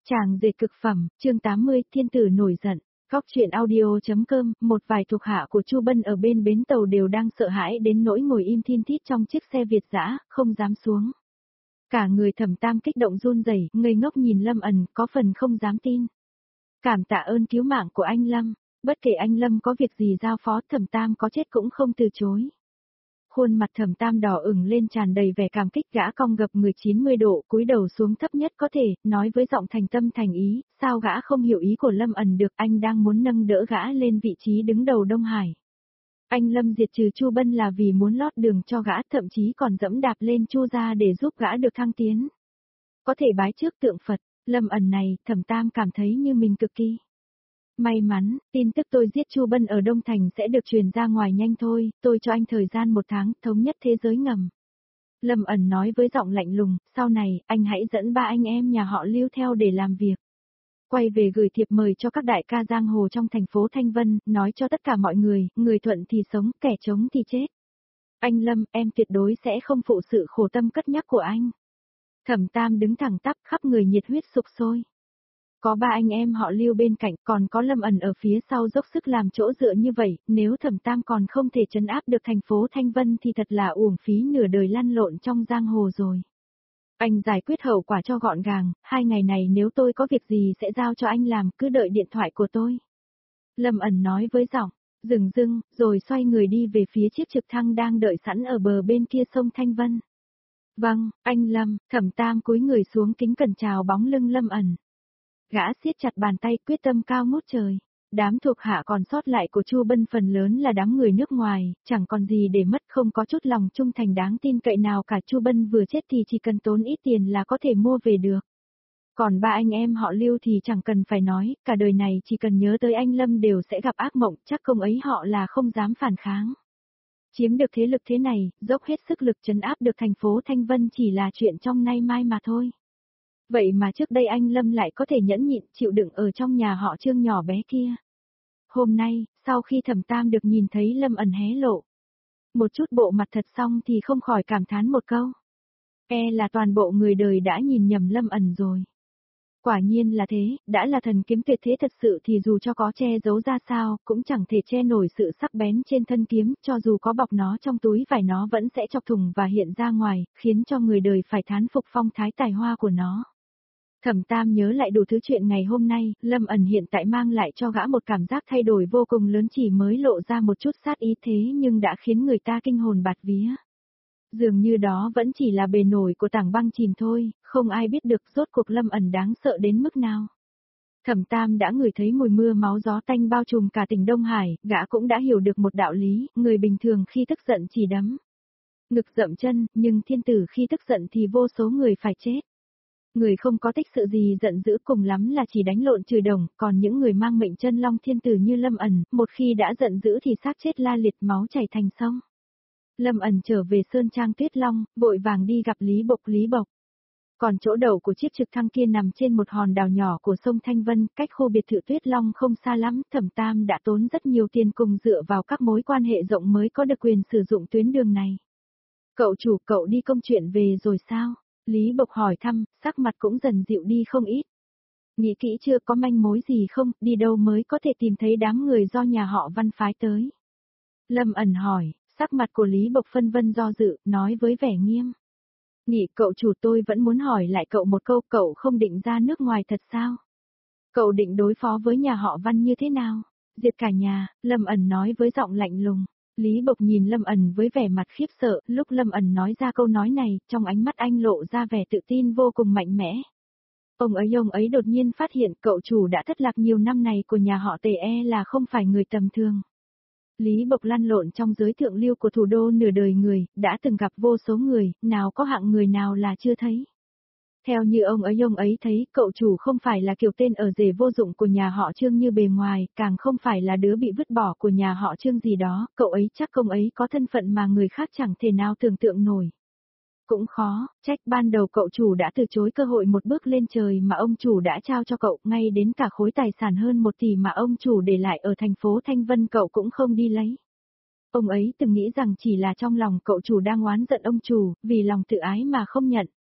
Chàng dệt cực phẩm, chương 80, thiên tử nổi giận. Góc truyện audio.com, một vài thuộc hạ của Chu Bân ở bên bến tàu đều đang sợ hãi đến nỗi ngồi im thin thít trong chiếc xe Việt dã, không dám xuống. Cả người Thẩm Tam kích động run rẩy, ngây ngốc nhìn Lâm ẩn, có phần không dám tin. Cảm tạ ơn cứu mạng của anh Lâm, bất kể anh Lâm có việc gì giao phó, Thẩm Tam có chết cũng không từ chối. Khuôn mặt Thẩm Tam đỏ ửng lên tràn đầy vẻ cảm kích, gã cong gập người 90 độ, cúi đầu xuống thấp nhất có thể, nói với giọng thành tâm thành ý, sao gã không hiểu ý của Lâm ẩn được, anh đang muốn nâng đỡ gã lên vị trí đứng đầu Đông Hải. Anh Lâm diệt trừ Chu Bân là vì muốn lót đường cho gã, thậm chí còn dẫm đạp lên Chu gia để giúp gã được thăng tiến. Có thể bái trước tượng Phật, Lâm ẩn này, Thẩm Tam cảm thấy như mình cực kỳ may mắn. Tin tức tôi giết Chu Bân ở Đông Thành sẽ được truyền ra ngoài nhanh thôi, tôi cho anh thời gian 1 tháng, thống nhất thế giới ngầm. Lâm ẩn nói với giọng lạnh lùng, sau này, anh hãy dẫn 3 anh em nhà họ Lưu theo để làm việc. Quay về gửi thiệp mời cho các đại ca giang hồ trong thành phố Thanh Vân, nói cho tất cả mọi người, người thuận thì sống, kẻ chống thì chết. Anh Lâm, em tuyệt đối sẽ không phụ sự khổ tâm cất nhắc của anh. Thẩm Tam đứng thẳng tắp, khắp người nhiệt huyết sục sôi. Có 3 anh em họ Lưu bên cạnh, còn có Lâm ẩn ở phía sau dốc sức làm chỗ dựa như vậy, nếu Thẩm Tam còn không thể trấn áp được thành phố Thanh Vân thì thật là uổng phí nửa đời lăn lộn trong giang hồ rồi. Anh giải quyết hậu quả cho gọn gàng, 2 ngày này nếu tôi có việc gì sẽ giao cho anh làm, cứ đợi điện thoại của tôi. Lâm ẩn nói với giọng dừng dưng, rồi xoay người đi về phía chiếc trực thăng đang đợi sẵn ở bờ bên kia sông Thanh Vân. Vâng, anh Lâm, Thẩm Tam cúi người xuống kính cẩn chào bóng lưng Lâm ẩn. Gã siết chặt bàn tay, quyết tâm cao ngút trời. Đám thuộc hạ còn sót lại của Chu Bân phần lớn là đám người nước ngoài, chẳng còn gì để mất, không có chút lòng trung thành đáng tin cậy nào cả. Chu Bân vừa chết thì chỉ cần tốn ít tiền là có thể mua về được. Còn 3 anh em họ Lưu thì chẳng cần phải nói, cả đời này chỉ cần nhớ tới anh Lâm đều sẽ gặp ác mộng, chắc công ấy họ là không dám phản kháng. Chiếm được thế lực thế này, dốc hết sức lực trấn áp được thành phố Thanh Vân chỉ là chuyện trong nay mai mà thôi. Vậy mà trước đây anh Lâm lại có thể nhẫn nhịn chịu đựng ở trong nhà họ Trương nhỏ bé kia. Hôm nay, sau khi Thẩm Tam được nhìn thấy Lâm ẩn hé lộ một chút bộ mặt thật xong thì không khỏi cảm thán một câu. Là toàn bộ người đời đã nhìn nhầm Lâm ẩn rồi. Quả nhiên là thế, đã là thần kiếm tuyệt thế thật sự thì dù cho có che giấu ra sao, cũng chẳng thể che nổi sự sắc bén trên thân kiếm, cho dù có bọc nó trong túi vải nó vẫn sẽ chọc thủng và hiện ra ngoài, khiến cho người đời phải thán phục phong thái tài hoa của nó. Thẩm Tam nhớ lại đủ thứ chuyện ngày hôm nay, Lâm ẩn hiện tại mang lại cho gã một cảm giác thay đổi vô cùng lớn, chỉ mới lộ ra một chút sát ý thế nhưng đã khiến người ta kinh hồn bạt vía. Dường như đó vẫn chỉ là bề nổi của tảng băng chìm thôi, không ai biết được rốt cuộc Lâm ẩn đáng sợ đến mức nào. Thẩm Tam đã ngửi thấy mùi mưa máu gió tanh bao trùm cả tỉnh Đông Hải, gã cũng đã hiểu được một đạo lý, người bình thường khi tức giận chỉ đấm ngực dậm chân, nhưng thiên tử khi tức giận thì vô số người phải chết. Người không có tích sự gì giận dữ cùng lắm là chỉ đánh lộn chửi đồng, còn những người mang mệnh chân long thiên tử như Lâm ẩn, một khi đã giận dữ thì xác chết la liệt, máu chảy thành sông. Lâm ẩn trở về Sơn Trang Tuyết Long, vội vàng đi gặp Lý Bộc. Còn chỗ đậu của chiếc trực thăng kia nằm trên một hòn đảo nhỏ của sông Thanh Vân, cách khu biệt thự Tuyết Long không xa lắm. Thẩm Tam đã tốn rất nhiều tiền cùng dựa vào các mối quan hệ rộng mới có được quyền sử dụng tuyến đường này. Cậu chủ, cậu đi công chuyện về rồi sao? Lý Bộc hỏi thăm, sắc mặt cũng dần dịu đi không ít. Nghĩ kỹ chưa, có manh mối gì không, đi đâu mới có thể tìm thấy đám người do nhà họ Văn phái tới? Lâm ẩn hỏi, sắc mặt của Lý Bộc phân vân do dự, nói với vẻ nghiêm. Nghĩ cậu chủ, tôi vẫn muốn hỏi lại cậu một câu, cậu không định ra nước ngoài thật sao? Cậu định đối phó với nhà họ Văn như thế nào? Diệt cả nhà, Lâm ẩn nói với giọng lạnh lùng. Lý Bộc nhìn Lâm ẩn với vẻ mặt khiếp sợ, lúc Lâm ẩn nói ra câu nói này, trong ánh mắt anh lộ ra vẻ tự tin vô cùng mạnh mẽ. Ông ấy đột nhiên phát hiện cậu chủ đã thất lạc nhiều năm này của nhà họ Tề là không phải người tầm thường. Lý Bộc lăn lộn trong giới thượng lưu của thủ đô nửa đời người, đã từng gặp vô số người, nào có hạng người nào là chưa thấy. Theo như ông ấy thấy, cậu chủ không phải là kiểu tên ở rể vô dụng của nhà họ Trương như bề ngoài, càng không phải là đứa bị vứt bỏ của nhà họ Trương gì đó, cậu ấy chắc ông ấy có thân phận mà người khác chẳng thể nào tưởng tượng nổi. Cũng khó, trách ban đầu cậu chủ đã từ chối cơ hội một bước lên trời mà ông chủ đã trao cho cậu, ngay đến cả khối tài sản hơn 1 tỷ mà ông chủ để lại ở thành phố Thanh Vân cậu cũng không đi lấy. Ông ấy từng nghĩ rằng chỉ là trong lòng cậu chủ đang oán giận ông chủ, vì lòng tự ái mà không nhận.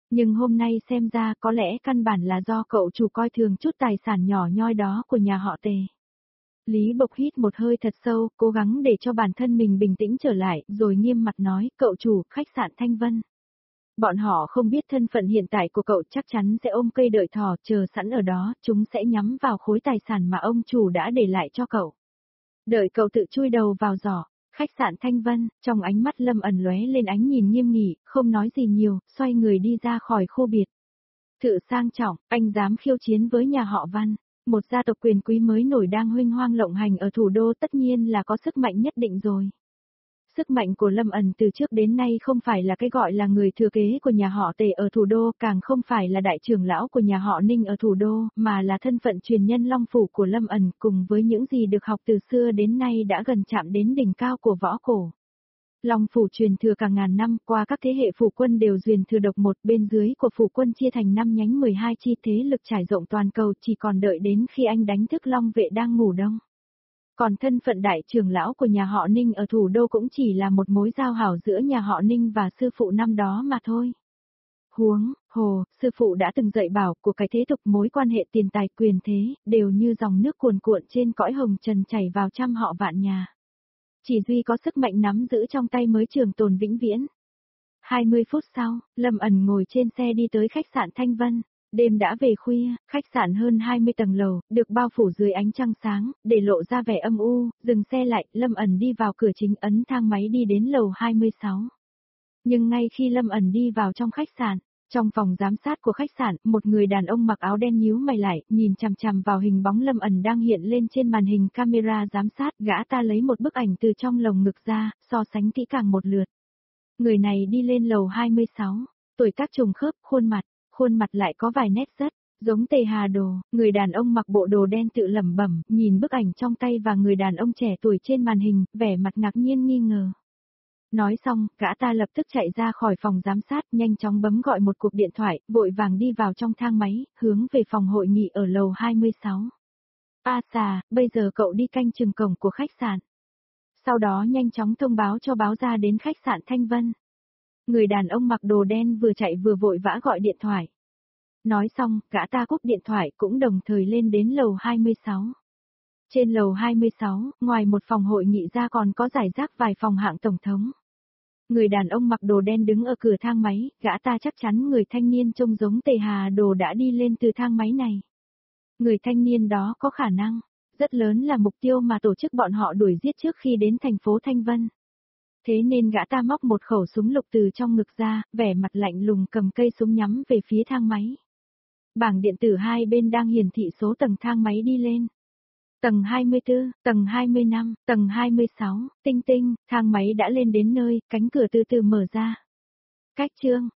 Nhưng hôm nay xem ra có lẽ căn bản là do cậu chủ coi thường chút tài sản nhỏ nhoi đó của nhà họ Tề. Lý Bộc hít một hơi thật sâu, cố gắng để cho bản thân mình bình tĩnh trở lại, rồi nghiêm mặt nói, cậu chủ, khách sạn Thanh Vân. Bọn họ không biết thân phận hiện tại của cậu, chắc chắn sẽ ôm cây đợi thỏ, chờ sẵn ở đó, chúng sẽ nhắm vào khối tài sản mà ông chủ đã để lại cho cậu. Đợi cậu tự chui đầu vào giỏ. Khách sạn Thanh Vân, trong ánh mắt Lâm ẩn lóe lên ánh nhìn nghiêm nghị, không nói gì nhiều, xoay người đi ra khỏi khu biệt thự sang trọng, anh dám khiêu chiến với nhà họ Văn. Một gia tộc quyền quý mới nổi đang huênh hoang lộng hành ở thủ đô tất nhiên là có sức mạnh nhất định rồi. Sức mạnh của Lâm ẩn từ trước đến nay không phải là cái gọi là người thừa kế của nhà họ Tề ở thủ đô, càng không phải là đại trưởng lão của nhà họ Ninh ở thủ đô, mà là thân phận truyền nhân Long Phủ của Lâm ẩn cùng với những gì được học từ xưa đến nay đã gần chạm đến đỉnh cao của võ cổ. Long Phủ truyền thừa cả ngàn năm, qua các thế hệ phủ quân đều truyền thừa độc một, bên dưới của phủ quân chia thành 5 nhánh 12 chi, thế lực trải rộng toàn cầu, chỉ còn đợi đến khi anh đánh thức Long vệ đang ngủ đông. Còn thân phận đại trưởng lão của nhà họ Ninh ở thủ đô cũng chỉ là một mối giao hảo giữa nhà họ Ninh và sư phụ năm đó mà thôi. Huống hồ, sư phụ đã từng dạy bảo của cái thế tục mối quan hệ tiền tài quyền thế, đều như dòng nước cuồn cuộn trên cõi hồng trần chảy vào trăm họ vạn nhà. Chỉ duy có sức mạnh nắm giữ trong tay mới trường tồn vĩnh viễn. 20 phút sau, Lâm ẩn ngồi trên xe đi tới khách sạn Thanh Vân. Đêm đã về khuya, khách sạn hơn 20 tầng lầu, được bao phủ dưới ánh trăng sáng, để lộ ra vẻ âm u, dừng xe lại, Lâm ẩn đi vào cửa chính ấn thang máy đi đến lầu 26. Nhưng ngay khi Lâm ẩn đi vào trong khách sạn, trong phòng giám sát của khách sạn, một người đàn ông mặc áo đen nhíu mày lại, nhìn chằm chằm vào hình bóng Lâm ẩn đang hiện lên trên màn hình camera giám sát, gã ta lấy một bức ảnh từ trong lồng ngực ra, so sánh kỹ càng một lượt. Người này đi lên lầu 26, tuổi tác trùng khớp, khuôn mặt lại có vài nét rất giống Tề Hà Đồ, người đàn ông mặc bộ đồ đen tự lẩm bẩm, nhìn bức ảnh trong tay và người đàn ông trẻ tuổi trên màn hình, vẻ mặt ngạc nhiên nghi ngờ. Nói xong, gã ta lập tức chạy ra khỏi phòng giám sát, nhanh chóng bấm gọi một cuộc điện thoại, vội vàng đi vào trong thang máy, hướng về phòng hội nghị ở lầu 26. A xà, bây giờ cậu đi canh chừng cổng của khách sạn. Sau đó nhanh chóng thông báo cho báo ra đến khách sạn Thanh Vân. Người đàn ông mặc đồ đen vừa chạy vừa vội vã gọi điện thoại. Nói xong, gã ta cúp điện thoại cũng đồng thời lên đến lầu 26. Trên lầu 26, ngoài một phòng hội nghị ra còn có rải rác vài phòng hạng tổng thống. Người đàn ông mặc đồ đen đứng ở cửa thang máy, gã ta chắc chắn người thanh niên trông giống Tề Hà Đồ đã đi lên từ thang máy này. Người thanh niên đó có khả năng rất lớn là mục tiêu mà tổ chức bọn họ đuổi giết trước khi đến thành phố Thanh Vân. Thế nên gã ta móc một khẩu súng lục từ trong ngực ra, vẻ mặt lạnh lùng cầm cây súng nhắm về phía thang máy. Bảng điện tử hai bên đang hiển thị số tầng thang máy đi lên. Tầng 24, tầng 25, tầng 26, tinh tinh, thang máy đã lên đến nơi, cánh cửa từ từ mở ra. Cách chương